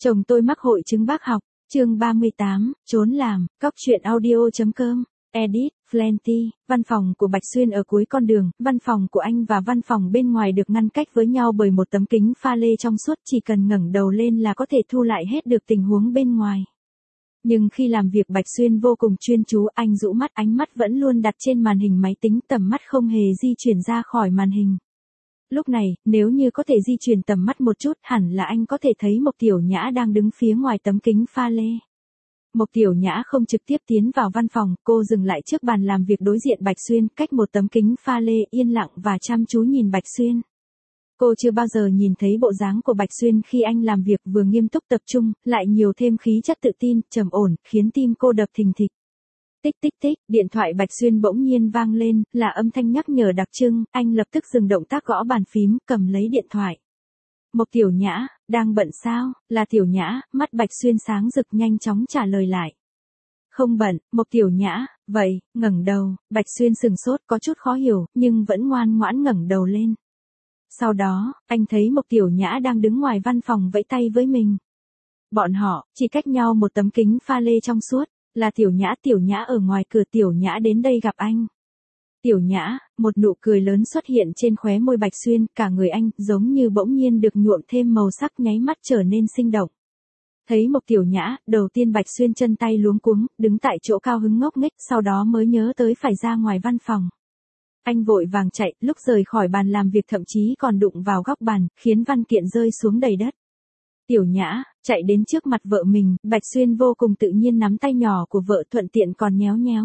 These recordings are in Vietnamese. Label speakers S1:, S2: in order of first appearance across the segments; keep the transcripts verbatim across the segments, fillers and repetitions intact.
S1: Chồng tôi mắc hội chứng bác học, chương ba mươi tám, trốn làm, cóc truyện audio.com, edit, Plenty, văn phòng của Bạch Xuyên ở cuối con đường, văn phòng của anh và văn phòng bên ngoài được ngăn cách với nhau bởi một tấm kính pha lê trong suốt, chỉ cần ngẩng đầu lên là có thể thu lại hết được tình huống bên ngoài. Nhưng khi làm việc Bạch Xuyên vô cùng chuyên chú, anh rũ mắt, ánh mắt vẫn luôn đặt trên màn hình máy tính, tầm mắt không hề di chuyển ra khỏi màn hình. Lúc này, nếu như có thể di chuyển tầm mắt một chút, hẳn là anh có thể thấy Mộc Tiểu Nhã đang đứng phía ngoài tấm kính pha lê. Mộc Tiểu Nhã không trực tiếp tiến vào văn phòng, cô dừng lại trước bàn làm việc đối diện Bạch Xuyên, cách một tấm kính pha lê, yên lặng và chăm chú nhìn Bạch Xuyên. Cô chưa bao giờ nhìn thấy bộ dáng của Bạch Xuyên khi anh làm việc vừa nghiêm túc tập trung, lại nhiều thêm khí chất tự tin, trầm ổn, khiến tim cô đập thình thịch. Tích tích tích, điện thoại Bạch Xuyên bỗng nhiên vang lên, là âm thanh nhắc nhở đặc trưng, anh lập tức dừng động tác gõ bàn phím, cầm lấy điện thoại. Mộc Tiểu Nhã, đang bận sao? Là Tiểu Nhã, mắt Bạch Xuyên sáng rực, nhanh chóng trả lời lại. Không bận, Mộc Tiểu Nhã, vậy, ngẩng đầu, Bạch Xuyên sừng sốt, có chút khó hiểu, nhưng vẫn ngoan ngoãn ngẩng đầu lên. Sau đó, anh thấy Mộc Tiểu Nhã đang đứng ngoài văn phòng vẫy tay với mình. Bọn họ, chỉ cách nhau một tấm kính pha lê trong suốt, là Tiểu Nhã, Tiểu Nhã ở ngoài cửa, Tiểu Nhã đến đây gặp anh. Tiểu Nhã, một nụ cười lớn xuất hiện trên khóe môi Bạch Xuyên, cả người anh, giống như bỗng nhiên được nhuộm thêm màu sắc, nháy mắt trở nên sinh động. Thấy Mộc Tiểu Nhã, đầu tiên Bạch Xuyên chân tay luống cuống, đứng tại chỗ cao hứng ngốc nghếch, sau đó mới nhớ tới phải ra ngoài văn phòng. Anh vội vàng chạy, lúc rời khỏi bàn làm việc thậm chí còn đụng vào góc bàn, khiến văn kiện rơi xuống đầy đất. Tiểu Nhã, chạy đến trước mặt vợ mình, Bạch Xuyên vô cùng tự nhiên nắm tay nhỏ của vợ, thuận tiện còn nhéo nhéo.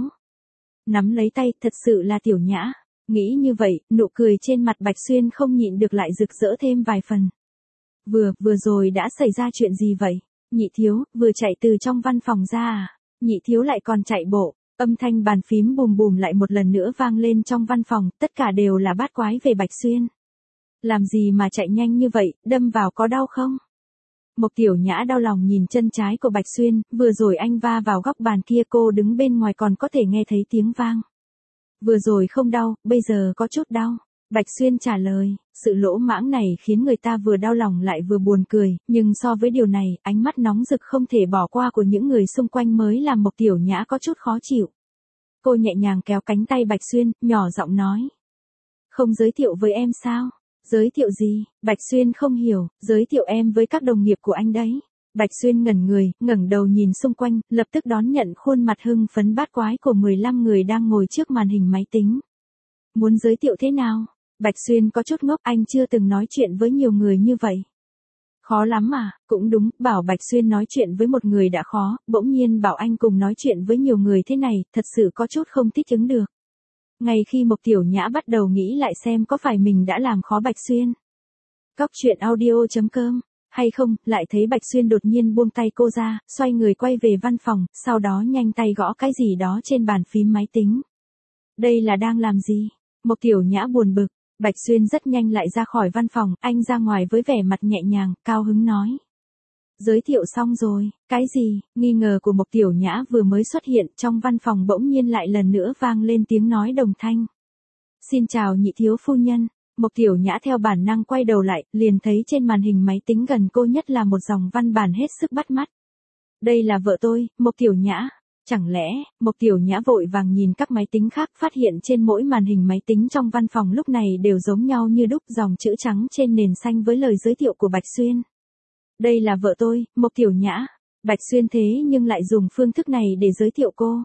S1: Nắm lấy tay, thật sự là Tiểu Nhã. Nghĩ như vậy, nụ cười trên mặt Bạch Xuyên không nhịn được lại rực rỡ thêm vài phần. Vừa, vừa rồi đã xảy ra chuyện gì vậy? Nhị thiếu, vừa chạy từ trong văn phòng ra à? Nhị thiếu lại còn chạy bộ. Âm thanh bàn phím bùm bùm lại một lần nữa vang lên trong văn phòng, tất cả đều là bát quái về Bạch Xuyên. Làm gì mà chạy nhanh như vậy, đâm vào có đau không? Mộc Tiểu Nhã đau lòng nhìn chân trái của Bạch Xuyên, vừa rồi anh va vào góc bàn kia, cô đứng bên ngoài còn có thể nghe thấy tiếng vang. Vừa rồi không đau, bây giờ có chút đau. Bạch Xuyên trả lời, sự lỗ mãng này khiến người ta vừa đau lòng lại vừa buồn cười, nhưng so với điều này, ánh mắt nóng rực không thể bỏ qua của những người xung quanh mới làm Mộc Tiểu Nhã có chút khó chịu. Cô nhẹ nhàng kéo cánh tay Bạch Xuyên, nhỏ giọng nói. Không giới thiệu với em sao? Giới thiệu gì? Bạch Xuyên không hiểu, giới thiệu em với các đồng nghiệp của anh đấy. Bạch Xuyên ngẩn người, ngẩng đầu nhìn xung quanh, lập tức đón nhận khuôn mặt hưng phấn bát quái của mười lăm người đang ngồi trước màn hình máy tính. Muốn giới thiệu thế nào? Bạch Xuyên có chút ngốc, anh chưa từng nói chuyện với nhiều người như vậy. Khó lắm mà, cũng đúng, bảo Bạch Xuyên nói chuyện với một người đã khó, bỗng nhiên bảo anh cùng nói chuyện với nhiều người thế này, thật sự có chút không thích ứng được. Ngay khi Mộc Tiểu Nhã bắt đầu nghĩ lại xem có phải mình đã làm khó Bạch Xuyên. Cóc truyện audio.com, hay không, lại thấy Bạch Xuyên đột nhiên buông tay cô ra, xoay người quay về văn phòng, sau đó nhanh tay gõ cái gì đó trên bàn phím máy tính. Đây là đang làm gì? Mộc Tiểu Nhã buồn bực. Bạch Xuyên rất nhanh lại ra khỏi văn phòng, anh ra ngoài với vẻ mặt nhẹ nhàng, cao hứng nói. Giới thiệu xong rồi, cái gì? Nghi ngờ của Mộc Tiểu Nhã vừa mới xuất hiện, trong văn phòng bỗng nhiên lại lần nữa vang lên tiếng nói đồng thanh. Xin chào nhị thiếu phu nhân. Mộc Tiểu Nhã theo bản năng quay đầu lại, liền thấy trên màn hình máy tính gần cô nhất là một dòng văn bản hết sức bắt mắt. Đây là vợ tôi, Mộc Tiểu Nhã. Chẳng lẽ, Mộc Tiểu Nhã vội vàng nhìn các máy tính khác, phát hiện trên mỗi màn hình máy tính trong văn phòng lúc này đều giống nhau như đúc, dòng chữ trắng trên nền xanh với lời giới thiệu của Bạch Xuyên. Đây là vợ tôi, Mộc Tiểu Nhã. Bạch Xuyên thế nhưng lại dùng phương thức này để giới thiệu cô.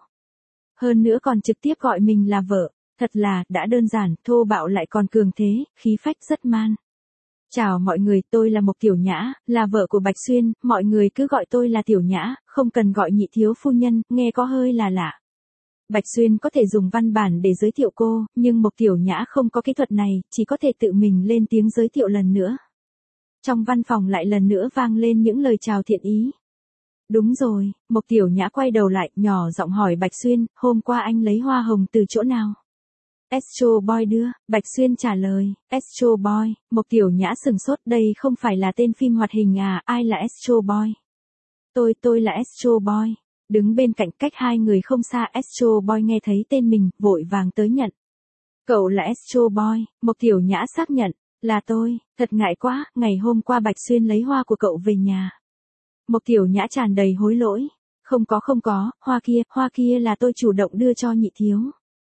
S1: Hơn nữa còn trực tiếp gọi mình là vợ, thật là, đã đơn giản, thô bạo lại còn cường thế, khí phách rất man. Chào mọi người, tôi là Mộc Tiểu Nhã, là vợ của Bạch Xuyên, mọi người cứ gọi tôi là Tiểu Nhã, không cần gọi nhị thiếu phu nhân, nghe có hơi là lạ. Bạch Xuyên có thể dùng văn bản để giới thiệu cô, nhưng Mộc Tiểu Nhã không có kỹ thuật này, chỉ có thể tự mình lên tiếng giới thiệu lần nữa. Trong văn phòng lại lần nữa vang lên những lời chào thiện ý. Đúng rồi, Mộc Tiểu Nhã quay đầu lại, nhỏ giọng hỏi Bạch Xuyên, hôm qua anh lấy hoa hồng từ chỗ nào? Astro Boy đưa, Bạch Xuyên trả lời, Astro Boy. Mộc Tiểu Nhã sừng sốt, đây không phải là tên phim hoạt hình à, ai là Astro Boy? Tôi, tôi là Astro Boy. Đứng bên cạnh cách hai người không xa, Astro Boy nghe thấy tên mình, vội vàng tới nhận. Cậu là Astro Boy, Mộc Tiểu Nhã xác nhận, là tôi, thật ngại quá, ngày hôm qua Bạch Xuyên lấy hoa của cậu về nhà. Mộc Tiểu Nhã tràn đầy hối lỗi. Không có không có, hoa kia, hoa kia là tôi chủ động đưa cho Nhị Thiếu.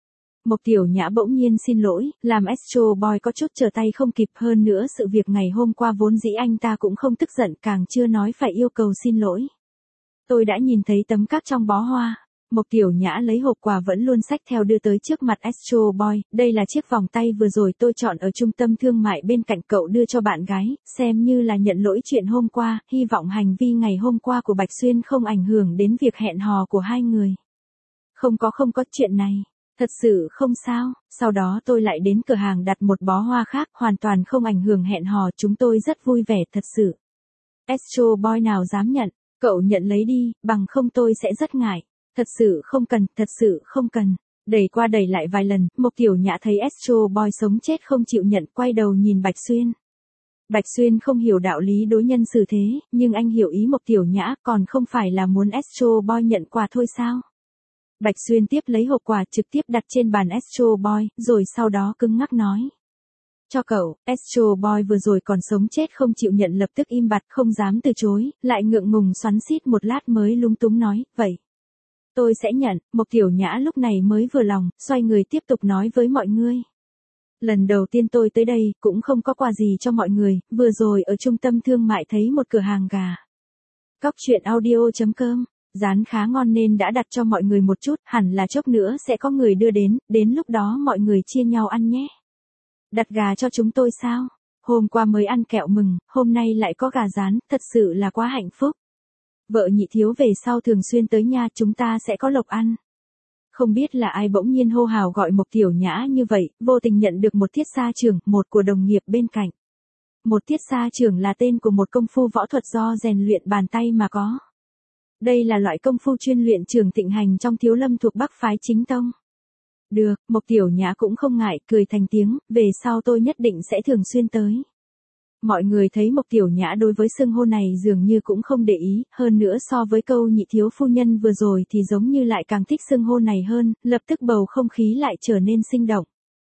S1: Mộc Tiểu Nhã bỗng nhiên xin lỗi, làm Astro Boy có chút trở tay không kịp, hơn nữa sự việc ngày hôm qua vốn dĩ anh ta cũng không tức giận, càng chưa nói phải yêu cầu xin lỗi. Tôi đã nhìn thấy tấm cáp trong bó hoa. Mộc Tiểu Nhã lấy hộp quà vẫn luôn xách theo đưa tới trước mặt Astro Boy, đây là chiếc vòng tay vừa rồi tôi chọn ở trung tâm thương mại bên cạnh cậu đưa cho bạn gái, xem như là nhận lỗi chuyện hôm qua, hy vọng hành vi ngày hôm qua của Bạch Xuyên không ảnh hưởng đến việc hẹn hò của hai người. Không có không có chuyện này, thật sự không sao, sau đó tôi lại đến cửa hàng đặt một bó hoa khác, hoàn toàn không ảnh hưởng hẹn hò, chúng tôi rất vui vẻ thật sự. Astro Boy nào dám nhận, cậu nhận lấy đi, bằng không tôi sẽ rất ngại. Thật sự không cần, thật sự không cần. Đẩy qua đẩy lại vài lần, Mộc Tiểu Nhã thấy Astro Boy sống chết không chịu nhận, quay đầu nhìn Bạch Xuyên. Bạch Xuyên không hiểu đạo lý đối nhân xử thế, nhưng anh hiểu ý Mộc Tiểu Nhã, còn không phải là muốn Astro Boy nhận quà thôi sao? Bạch Xuyên tiếp lấy hộp quà trực tiếp đặt trên bàn Astro Boy, rồi sau đó cứng ngắc nói. Cho cậu. Astro Boy vừa rồi còn sống chết không chịu nhận, lập tức im bặt không dám từ chối, lại ngượng ngùng xoắn xít một lát mới lúng túng nói, vậy. Tôi sẽ nhận. Mộc Tiểu Nhã lúc này mới vừa lòng, xoay người tiếp tục nói với mọi người. Lần đầu tiên tôi tới đây, cũng không có quà gì cho mọi người, vừa rồi ở trung tâm thương mại thấy một cửa hàng gà. Cóc truyện audio chấm com, rán khá ngon nên đã đặt cho mọi người một chút, hẳn là chốc nữa sẽ có người đưa đến, đến lúc đó mọi người chia nhau ăn nhé. Đặt gà cho chúng tôi sao? Hôm qua mới ăn kẹo mừng, hôm nay lại có gà rán, thật sự là quá hạnh phúc. Vợ Nhị Thiếu về sau thường xuyên tới nhà, chúng ta sẽ có lộc ăn. Không biết là ai bỗng nhiên hô hào gọi Mộc Tiểu Nhã như vậy, vô tình nhận được một tiết xa trưởng, một của đồng nghiệp bên cạnh. Một tiết xa trưởng là tên của một công phu võ thuật do rèn luyện bàn tay mà có. Đây là loại công phu chuyên luyện trường thịnh hành trong Thiếu Lâm thuộc Bắc phái Chính Tông. Được, Mộc Tiểu Nhã cũng không ngại, cười thành tiếng, về sau tôi nhất định sẽ thường xuyên tới. Mọi người thấy Mộc Tiểu Nhã đối với xưng hô này dường như cũng không để ý, hơn nữa so với câu Nhị Thiếu phu nhân vừa rồi thì giống như lại càng thích xưng hô này hơn, lập tức bầu không khí lại trở nên sinh động.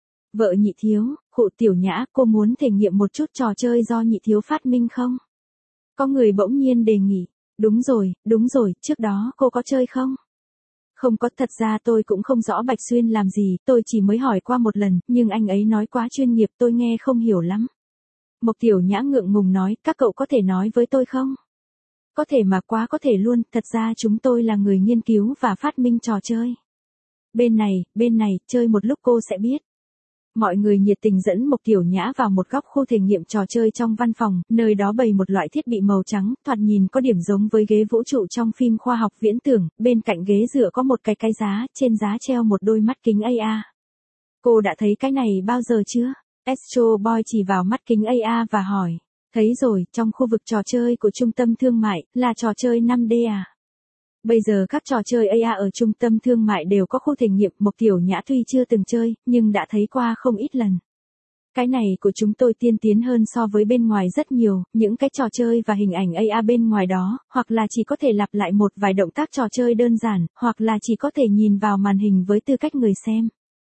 S1: Vợ Nhị Thiếu, Khụ Tiểu Nhã, cô muốn thể nghiệm một chút trò chơi do Nhị Thiếu phát minh không? Có người bỗng nhiên đề nghị. Đúng rồi, đúng rồi, trước đó cô có chơi không? Không có, thật ra tôi cũng không rõ Bạch Xuyên làm gì, tôi chỉ mới hỏi qua một lần, nhưng anh ấy nói quá chuyên nghiệp tôi nghe không hiểu lắm. Mộc Tiểu Nhã ngượng ngùng nói, các cậu có thể nói với tôi không? Có thể mà, quá có thể luôn, thật ra chúng tôi là người nghiên cứu và phát minh trò chơi. Bên này, bên này, chơi một lúc cô sẽ biết. Mọi người nhiệt tình dẫn Mộc Tiểu Nhã vào một góc khu thể nghiệm trò chơi trong văn phòng, nơi đó bày một loại thiết bị màu trắng, thoạt nhìn có điểm giống với ghế vũ trụ trong phim khoa học viễn tưởng, bên cạnh ghế dựa có một cái cái giá, trên giá treo một đôi mắt kính a rờ. Cô đã thấy cái này bao giờ chưa? Astro Boy chỉ vào mắt kính a rờ và hỏi. Thấy rồi, trong khu vực trò chơi của trung tâm thương mại, là trò chơi năm D à? Bây giờ các trò chơi a rờ ở trung tâm thương mại đều có khu thể nghiệm, Mộc Tiểu Nhã tuy chưa từng chơi, nhưng đã thấy qua không ít lần. Cái này của chúng tôi tiên tiến hơn so với bên ngoài rất nhiều, những cái trò chơi và hình ảnh a rờ bên ngoài đó, hoặc là chỉ có thể lặp lại một vài động tác trò chơi đơn giản, hoặc là chỉ có thể nhìn vào màn hình với tư cách người xem.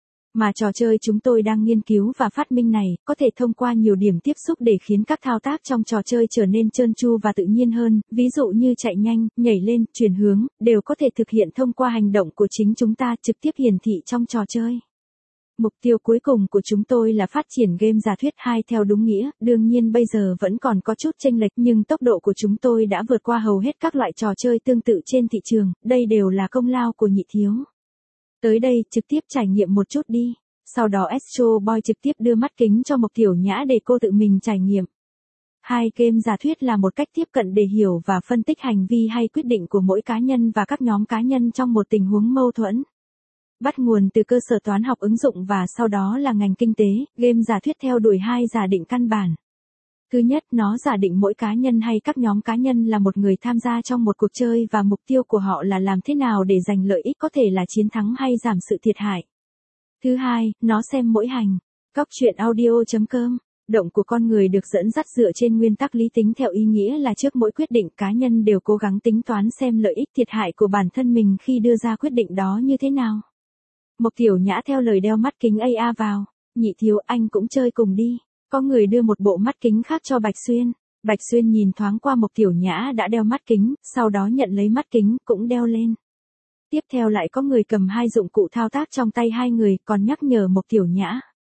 S1: Mà trò chơi chúng tôi đang nghiên cứu và phát minh này, có thể thông qua nhiều điểm tiếp xúc để khiến các thao tác trong trò chơi trở nên trơn tru và tự nhiên hơn, ví dụ như chạy nhanh, nhảy lên, chuyển hướng, đều có thể thực hiện thông qua hành động của chính chúng ta trực tiếp hiển thị trong trò chơi. Mục tiêu cuối cùng của chúng tôi là phát triển game giả thuyết hai theo đúng nghĩa, đương nhiên bây giờ vẫn còn có chút chênh lệch nhưng tốc độ của chúng tôi đã vượt qua hầu hết các loại trò chơi tương tự trên thị trường, đây đều là công lao của Nhị Thiếu. Tới đây, trực tiếp trải nghiệm một chút đi. Sau đó Astro Boy trực tiếp đưa mắt kính cho Mộc Tiểu Nhã để cô tự mình trải nghiệm. Hai game giả thuyết là một cách tiếp cận để hiểu và phân tích hành vi hay quyết định của mỗi cá nhân và các nhóm cá nhân trong một tình huống mâu thuẫn. Bắt nguồn từ cơ sở toán học ứng dụng và sau đó là ngành kinh tế, game giả thuyết theo đuổi hai giả định căn bản. Thứ nhất, nó giả định mỗi cá nhân hay các nhóm cá nhân là một người tham gia trong một cuộc chơi và mục tiêu của họ là làm thế nào để giành lợi ích, có thể là chiến thắng hay giảm sự thiệt hại. Thứ hai, nó xem mỗi hành. Cóc truyện audio chấm com, động của con người được dẫn dắt dựa trên nguyên tắc lý tính theo ý nghĩa là trước mỗi quyết định cá nhân đều cố gắng tính toán xem lợi ích thiệt hại của bản thân mình khi đưa ra quyết định đó như thế nào. Mộc Tiểu Nhã theo lời đeo mắt kính a rờ vào. Nhị Thiếu, anh cũng chơi cùng đi. Có người đưa một bộ mắt kính khác cho Bạch Xuyên. Bạch Xuyên nhìn thoáng qua Mộc Tiểu Nhã đã đeo mắt kính, sau đó nhận lấy mắt kính, cũng đeo lên. Tiếp theo lại có người cầm hai dụng cụ thao tác trong tay hai người, còn nhắc nhở Mộc Tiểu Nhã.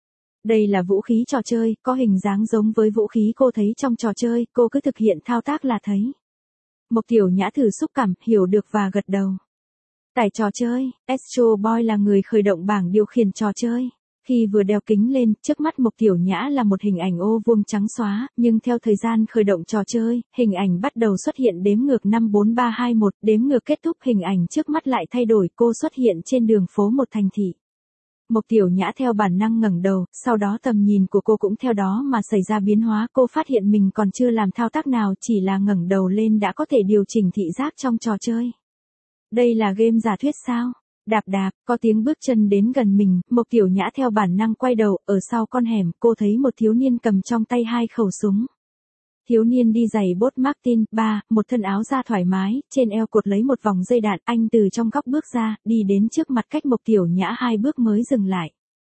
S1: Đây là vũ khí trò chơi, có hình dáng giống với vũ khí cô thấy trong trò chơi, cô cứ thực hiện thao tác là thấy. Mộc Tiểu Nhã thử xúc cảm, hiểu được và gật đầu. Tải trò chơi, Astro Boy là người khởi động bảng điều khiển trò chơi. Khi vừa đeo kính lên, trước mắt Mộc Tiểu Nhã là một hình ảnh ô vuông trắng xóa, nhưng theo thời gian khởi động trò chơi, hình ảnh bắt đầu xuất hiện đếm ngược năm bốn ba hai một, đếm ngược kết thúc hình ảnh trước mắt lại thay đổi, cô xuất hiện trên đường phố một thành thị. Mộc Tiểu Nhã theo bản năng ngẩng đầu, sau đó tầm nhìn của cô cũng theo đó mà xảy ra biến hóa, cô phát hiện mình còn chưa làm thao tác nào, chỉ là ngẩng đầu lên đã có thể điều chỉnh thị giác trong trò chơi. Đây là game giả thuyết sao? Đạp đạp, có tiếng bước chân đến gần mình, Mộc Tiểu Nhã theo bản năng quay đầu, ở sau con hẻm, cô thấy một thiếu niên cầm trong tay hai khẩu súng. Thiếu niên đi giày bốt Martin, ba, một thân áo da thoải mái, trên eo cột lấy một vòng dây đạn, anh từ trong góc bước ra, đi đến trước mặt cách Mộc Tiểu Nhã hai bước mới dừng lại.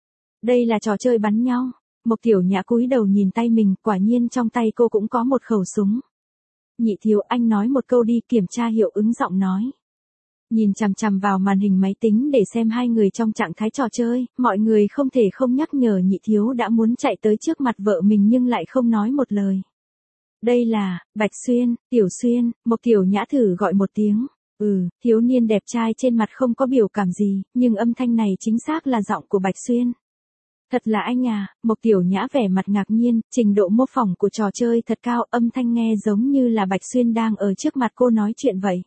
S1: Đây là trò chơi bắn nhau. Mộc Tiểu Nhã cúi đầu nhìn tay mình, quả nhiên trong tay cô cũng có một khẩu súng. Nhị thiếu, anh nói một câu đi, kiểm tra hiệu ứng giọng nói. Nhìn chằm chằm vào màn hình máy tính để xem hai người trong trạng thái trò chơi, mọi người không thể không nhắc nhở nhị thiếu đã muốn chạy tới trước mặt vợ mình nhưng lại không nói một lời. Đây là, Bạch Xuyên, Tiểu Xuyên, Mộc Tiểu Nhã thử gọi một tiếng. Ừ, thiếu niên đẹp trai trên mặt không có biểu cảm gì, nhưng âm thanh này chính xác là giọng của Bạch Xuyên. Thật là anh à, Mộc Tiểu Nhã vẻ mặt ngạc nhiên, trình độ mô phỏng của trò chơi thật cao, âm thanh nghe giống như là Bạch Xuyên đang ở trước mặt cô nói chuyện vậy.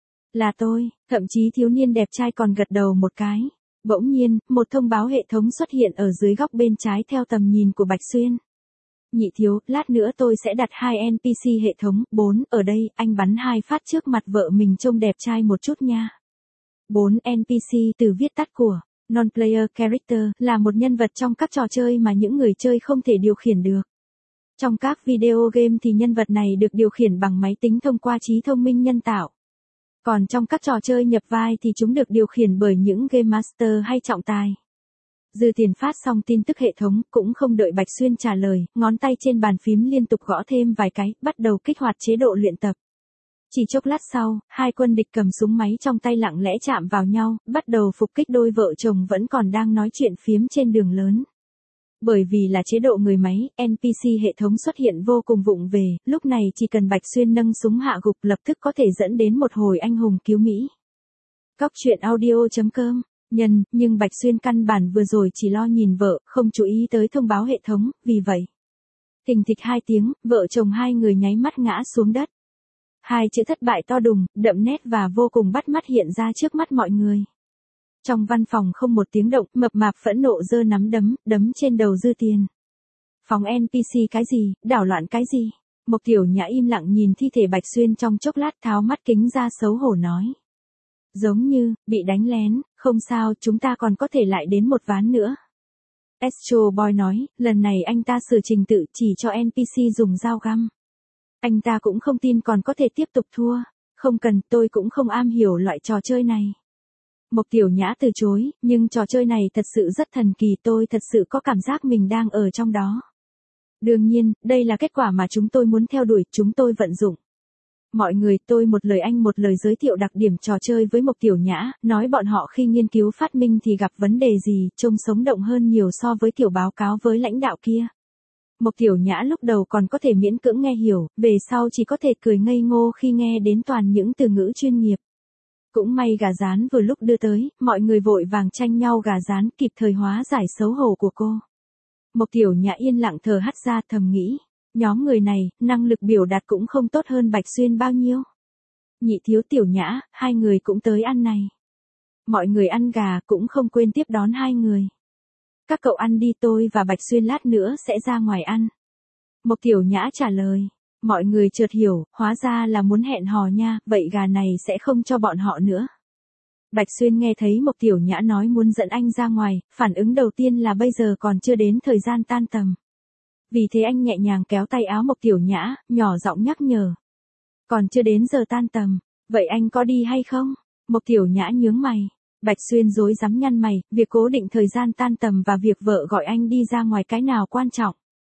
S1: Là tôi, thậm chí thiếu niên đẹp trai còn gật đầu một cái. Bỗng nhiên, một thông báo hệ thống xuất hiện ở dưới góc bên trái theo tầm nhìn của Bạch Xuyên. Nhị thiếu, lát nữa tôi sẽ đặt hai en pê xê hệ thống, bốn, ở đây, anh bắn hai phát trước mặt vợ mình trông đẹp trai một chút nha. bốn en pê xê từ viết tắt của Non-Player Character, là một nhân vật trong các trò chơi mà những người chơi không thể điều khiển được. Trong các video game thì nhân vật này được điều khiển bằng máy tính thông qua trí thông minh nhân tạo. Còn trong các trò chơi nhập vai thì chúng được điều khiển bởi những Game Master hay trọng tài. Dư Tiền phát xong tin tức hệ thống, cũng không đợi Bạch Xuyên trả lời, ngón tay trên bàn phím liên tục gõ thêm vài cái, bắt đầu kích hoạt chế độ luyện tập. Chỉ chốc lát sau, hai quân địch cầm súng máy trong tay lặng lẽ chạm vào nhau, bắt đầu phục kích đôi vợ chồng vẫn còn đang nói chuyện phiếm trên đường lớn. Bởi vì là chế độ người máy, en pê xê hệ thống xuất hiện vô cùng vụng về, lúc này chỉ cần Bạch Xuyên nâng súng hạ gục lập tức có thể dẫn đến một hồi anh hùng cứu Mỹ. Cóc truyện audio chấm com, nhân, nhưng Bạch Xuyên căn bản vừa rồi chỉ lo nhìn vợ, không chú ý tới thông báo hệ thống, vì vậy. Thình thịch hai tiếng, vợ chồng hai người nháy mắt ngã xuống đất. Hai chữ thất bại to đùng, đậm nét và vô cùng bắt mắt hiện ra trước mắt mọi người. Trong văn phòng không một tiếng động, mập mạp phẫn nộ giơ nắm đấm, đấm trên đầu Dư Tiền. Phóng en pê xê cái gì, đảo loạn cái gì? Mộc Tiểu Nhã im lặng nhìn thi thể Bạch Xuyên trong chốc lát, tháo mắt kính ra xấu hổ nói. Giống như, bị đánh lén, không sao, chúng ta còn có thể lại đến một ván nữa. Astro Boy nói, lần này anh ta sửa trình tự chỉ cho en pê xê dùng dao găm. Anh ta cũng không tin còn có thể tiếp tục thua. Không cần, tôi cũng không am hiểu loại trò chơi này. Mộc Tiểu Nhã từ chối, nhưng trò chơi này thật sự rất thần kỳ, tôi thật sự có cảm giác mình đang ở trong đó. Đương nhiên, đây là kết quả mà chúng tôi muốn theo đuổi, chúng tôi vận dụng. Mọi người, tôi một lời anh một lời giới thiệu đặc điểm trò chơi với Mộc Tiểu Nhã, nói bọn họ khi nghiên cứu phát minh thì gặp vấn đề gì, trông sống động hơn nhiều so với kiểu báo cáo với lãnh đạo kia. Mộc Tiểu Nhã lúc đầu còn có thể miễn cưỡng nghe hiểu, về sau chỉ có thể cười ngây ngô khi nghe đến toàn những từ ngữ chuyên nghiệp. Cũng may gà rán vừa lúc đưa tới, mọi người vội vàng tranh nhau gà rán, kịp thời hóa giải xấu hổ của cô. Mộc Tiểu Nhã yên lặng thở hắt ra, thầm nghĩ, nhóm người này, năng lực biểu đạt cũng không tốt hơn Bạch Xuyên bao nhiêu. Nhị thiếu Tiểu Nhã, hai người cũng tới ăn này. Mọi người ăn gà cũng không quên tiếp đón hai người. Các cậu ăn đi, tôi và Bạch Xuyên lát nữa sẽ ra ngoài ăn. Mộc Tiểu Nhã trả lời. Mọi người chợt hiểu, hóa ra là muốn hẹn hò nha, vậy gà này sẽ không cho bọn họ nữa. Bạch Xuyên nghe thấy Mộc Tiểu Nhã nói muốn dẫn anh ra ngoài, phản ứng đầu tiên là bây giờ còn chưa đến thời gian tan tầm. Vì thế anh nhẹ nhàng kéo tay áo Mộc Tiểu Nhã, nhỏ giọng nhắc nhở. Còn chưa đến giờ tan tầm, vậy anh có đi hay không? Mộc Tiểu Nhã nhướng mày. Bạch Xuyên rối rắm nhăn mày, việc cố định thời gian tan tầm và việc vợ gọi anh đi ra ngoài cái nào quan trọng.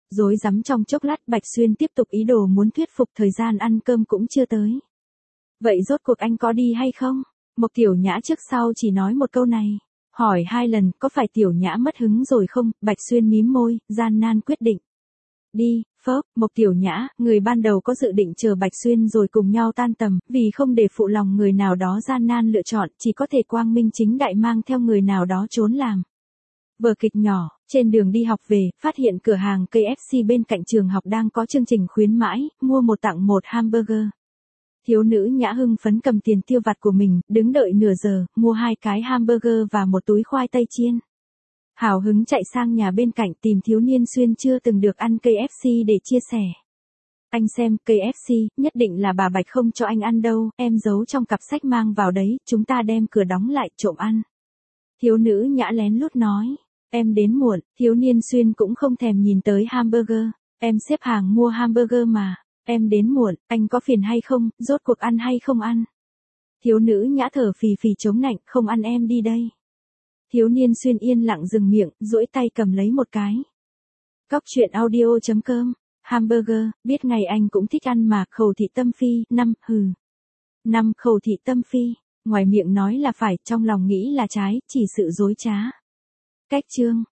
S1: Rối rắm trong chốc lát Bạch Xuyên tiếp tục ý đồ muốn thuyết phục thời gian ăn cơm cũng chưa tới. Vậy rốt cuộc anh có đi hay không? Mộc Tiểu Nhã trước sau chỉ nói một câu này. Hỏi hai lần có phải Tiểu Nhã mất hứng rồi không? Bạch Xuyên mím môi, gian nan quyết định. Đi, phớp, Mộc Tiểu Nhã, người ban đầu có dự định chờ Bạch Xuyên rồi cùng nhau tan tầm, vì không để phụ lòng người nào đó gian nan lựa chọn, chỉ có thể quang minh chính đại mang theo người nào đó trốn làm. Vở kịch nhỏ, trên đường đi học về, phát hiện cửa hàng ca ép xê bên cạnh trường học đang có chương trình khuyến mãi, mua một tặng một hamburger. Thiếu nữ Nhã hưng phấn cầm tiền tiêu vặt của mình, đứng đợi nửa giờ, mua hai cái hamburger và một túi khoai tây chiên. Hào hứng chạy sang nhà bên cạnh tìm thiếu niên Xuyên chưa từng được ăn ca ép xê để chia sẻ. Anh xem, ca ép xê, nhất định là bà Bạch không cho anh ăn đâu, em giấu trong cặp sách mang vào đấy, chúng ta đem cửa đóng lại trộm ăn. Thiếu nữ Nhã lén lút nói, em đến muộn, thiếu niên Xuyên cũng không thèm nhìn tới hamburger, em xếp hàng mua hamburger mà, em đến muộn, anh có phiền hay không, rốt cuộc ăn hay không ăn. Thiếu nữ Nhã thở phì phì chống nạnh, không ăn em đi đây. Thiếu niên Xuyên yên lặng dừng miệng, duỗi tay cầm lấy một cái. Cóc truyện audio chấm com, hamburger, biết ngày anh cũng thích ăn mà, Khẩu Thị Tâm Phi, năm, hừ. Năm, Khẩu Thị Tâm Phi, ngoài miệng nói là phải, trong lòng nghĩ là trái, chỉ sự dối trá. Cách chương.